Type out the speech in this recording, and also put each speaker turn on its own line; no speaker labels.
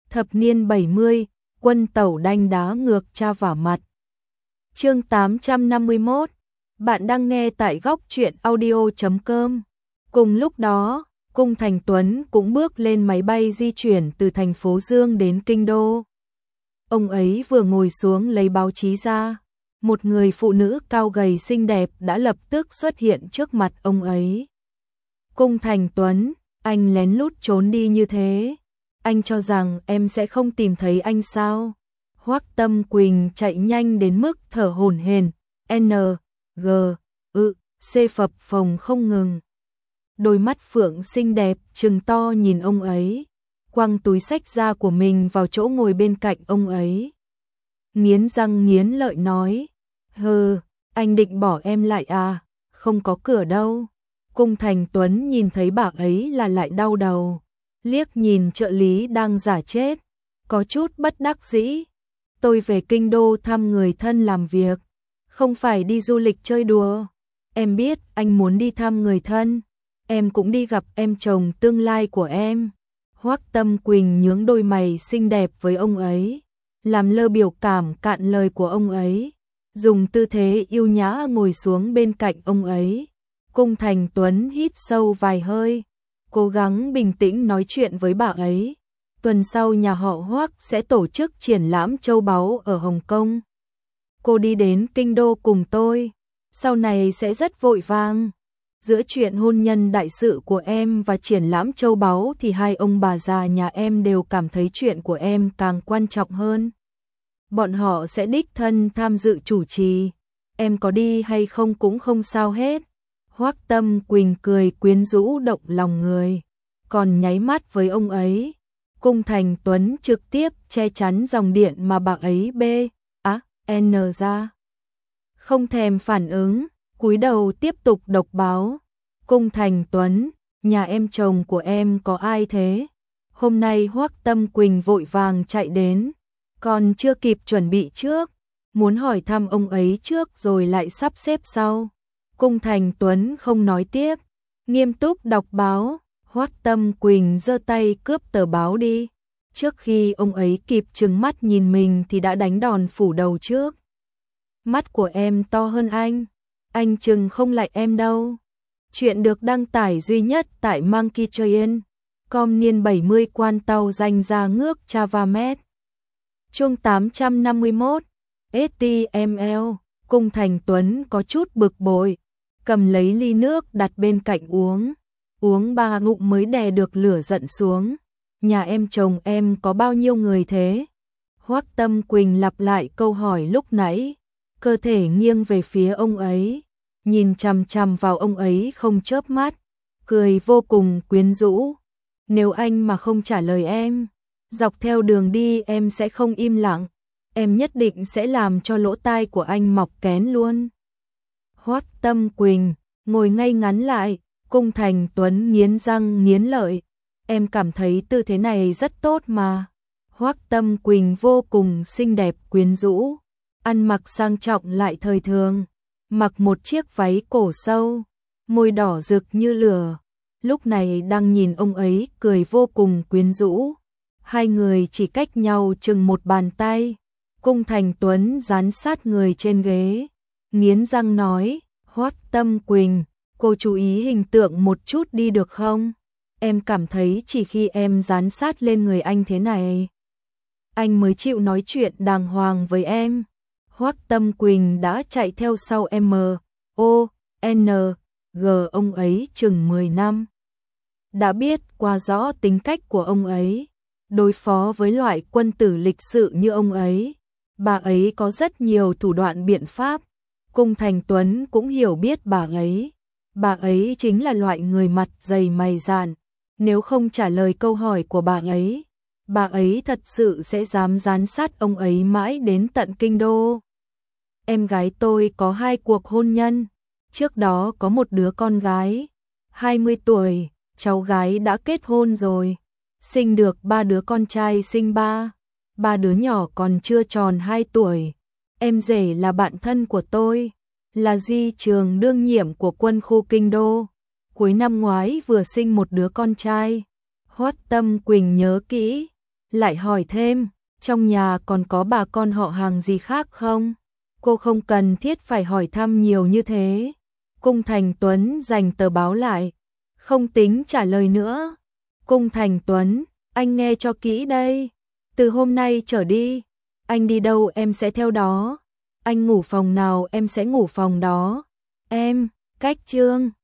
Thập niên 70, quân tẩu đanh đá ngược cha vả mặt. Chương 851. Bạn đang nghe tại góc truyện audio.com. Cùng lúc đó, Cung Thành Tuấn cũng bước lên máy bay di chuyển từ thành phố Dương đến Kinh Đô. Ông ấy vừa ngồi xuống lấy báo chí ra, một người phụ nữ cao gầy xinh đẹp đã lập tức xuất hiện trước mặt ông ấy. Cung Thành Tuấn, anh lén lút trốn đi như thế, anh cho rằng em sẽ không tìm thấy anh sao? Hoắc Tâm Quỳnh chạy nhanh đến mức thở hổn hển, N, G, C phập phồng không ngừng. Đôi mắt phượng xinh đẹp trừng to nhìn ông ấy, quăng túi xách ra của mình vào chỗ ngồi bên cạnh ông ấy. Nghiến răng nghiến lợi nói, hừ, anh định bỏ em lại à, không có cửa đâu. Cung Thành Tuấn nhìn thấy bà ấy là lại đau đầu, liếc nhìn trợ lý đang giả chết, có chút bất đắc dĩ. Tôi về Kinh Đô thăm người thân làm việc, không phải đi du lịch chơi đùa. Em biết anh muốn đi thăm người thân, em cũng đi gặp em chồng tương lai của em. Hoắc Tâm Quỳnh nhướng đôi mày xinh đẹp với ông ấy, làm lơ biểu cảm cạn lời của ông ấy, dùng tư thế yêu nhã ngồi xuống bên cạnh ông ấy. Cung Thành Tuấn hít sâu vài hơi, cố gắng bình tĩnh nói chuyện với bà ấy. Tuần sau nhà họ Hoắc sẽ tổ chức triển lãm châu báu ở Hồng Kông. Cô đi đến Kinh Đô cùng tôi, sau này sẽ rất vội vàng. Giữa chuyện hôn nhân đại sự của em và triển lãm châu báu thì hai ông bà già nhà em đều cảm thấy chuyện của em càng quan trọng hơn. Bọn họ sẽ đích thân tham dự chủ trì, em có đi hay không cũng không sao hết. Hoắc Tâm Quỳnh cười quyến rũ động lòng người, còn nháy mắt với ông ấy. Cung Thành Tuấn trực tiếp che chắn dòng điện mà bà ấy N ra. Không thèm phản ứng, cúi đầu tiếp tục đọc báo. Cung Thành Tuấn, nhà em chồng của em có ai thế? Hôm nay Hoắc Tâm Quỳnh vội vàng chạy đến, còn chưa kịp chuẩn bị trước, muốn hỏi thăm ông ấy trước rồi lại sắp xếp sau. Cung Thành Tuấn không nói tiếp, nghiêm túc đọc báo. Hoắc Tâm Quỳnh giơ tay cướp tờ báo đi, trước khi ông ấy kịp trừng mắt nhìn mình thì đã đánh đòn phủ đầu trước. Mắt của em to hơn anh chừng không lại em đâu. Chuyện được đăng tải duy nhất tại Monkey Train, com niên 70 quan tàu danh ra ngước Chavamet. Chương 851, STML, Cung Thành Tuấn có chút bực bội, cầm lấy ly nước đặt bên cạnh uống 3 ngụm mới đè được lửa giận xuống. Nhà em chồng em có bao nhiêu người thế? Hoắc Tâm Quỳnh lặp lại câu hỏi lúc nãy, cơ thể nghiêng về phía ông ấy, nhìn chằm chằm vào ông ấy không chớp mắt, cười vô cùng quyến rũ. Nếu anh mà không trả lời em, dọc theo đường đi em sẽ không im lặng, em nhất định sẽ làm cho lỗ tai của anh mọc kén luôn. Hoắc Tâm Quỳnh ngồi ngay ngắn lại, Cung Thành Tuấn nghiến răng nghiến lợi, em cảm thấy tư thế này rất tốt mà. Hoắc Tâm Quỳnh vô cùng xinh đẹp quyến rũ, ăn mặc sang trọng lại thời thường, mặc một chiếc váy cổ sâu, môi đỏ rực như lửa, lúc này đang nhìn ông ấy cười vô cùng quyến rũ. Hai người chỉ cách nhau chừng một bàn tay. Cung Thành Tuấn dán sát người trên ghế, nghiến răng nói, Hoắc Tâm Quỳnh, cô chú ý hình tượng một chút đi được không? Em cảm thấy chỉ khi em dán sát lên người anh thế này, anh mới chịu nói chuyện đàng hoàng với em. Hoắc Tâm Quỳnh đã chạy theo sau G ông ấy chừng 10 năm. Đã biết qua rõ tính cách của ông ấy, đối phó với loại quân tử lịch sự như ông ấy, bà ấy có rất nhiều thủ đoạn biện pháp. Cung Thành Tuấn cũng hiểu biết bà ấy chính là loại người mặt dày mày dạn, nếu không trả lời câu hỏi của bà ấy thật sự sẽ dám dán sát ông ấy mãi đến tận Kinh Đô. Em gái tôi có 2 cuộc hôn nhân, trước đó có một đứa con gái, 20 tuổi, cháu gái đã kết hôn rồi, sinh được 3 đứa con trai sinh 3 đứa nhỏ còn chưa tròn 2 tuổi. Em rể là bạn thân của tôi, là di trường đương nhiệm của quân khu Kinh Đô, cuối năm ngoái vừa sinh một đứa con trai. Hoắc Tâm Quỳnh nhớ kỹ, lại hỏi thêm, trong nhà còn có bà con họ hàng gì khác không? Cô không cần thiết phải hỏi thăm nhiều như thế. Cung Thành Tuấn giành tờ báo lại, không tính trả lời nữa. Cung Thành Tuấn, anh nghe cho kỹ đây. Từ hôm nay trở đi, anh đi đâu em sẽ theo đó. Anh ngủ phòng nào em sẽ ngủ phòng đó. Em, cách Trương.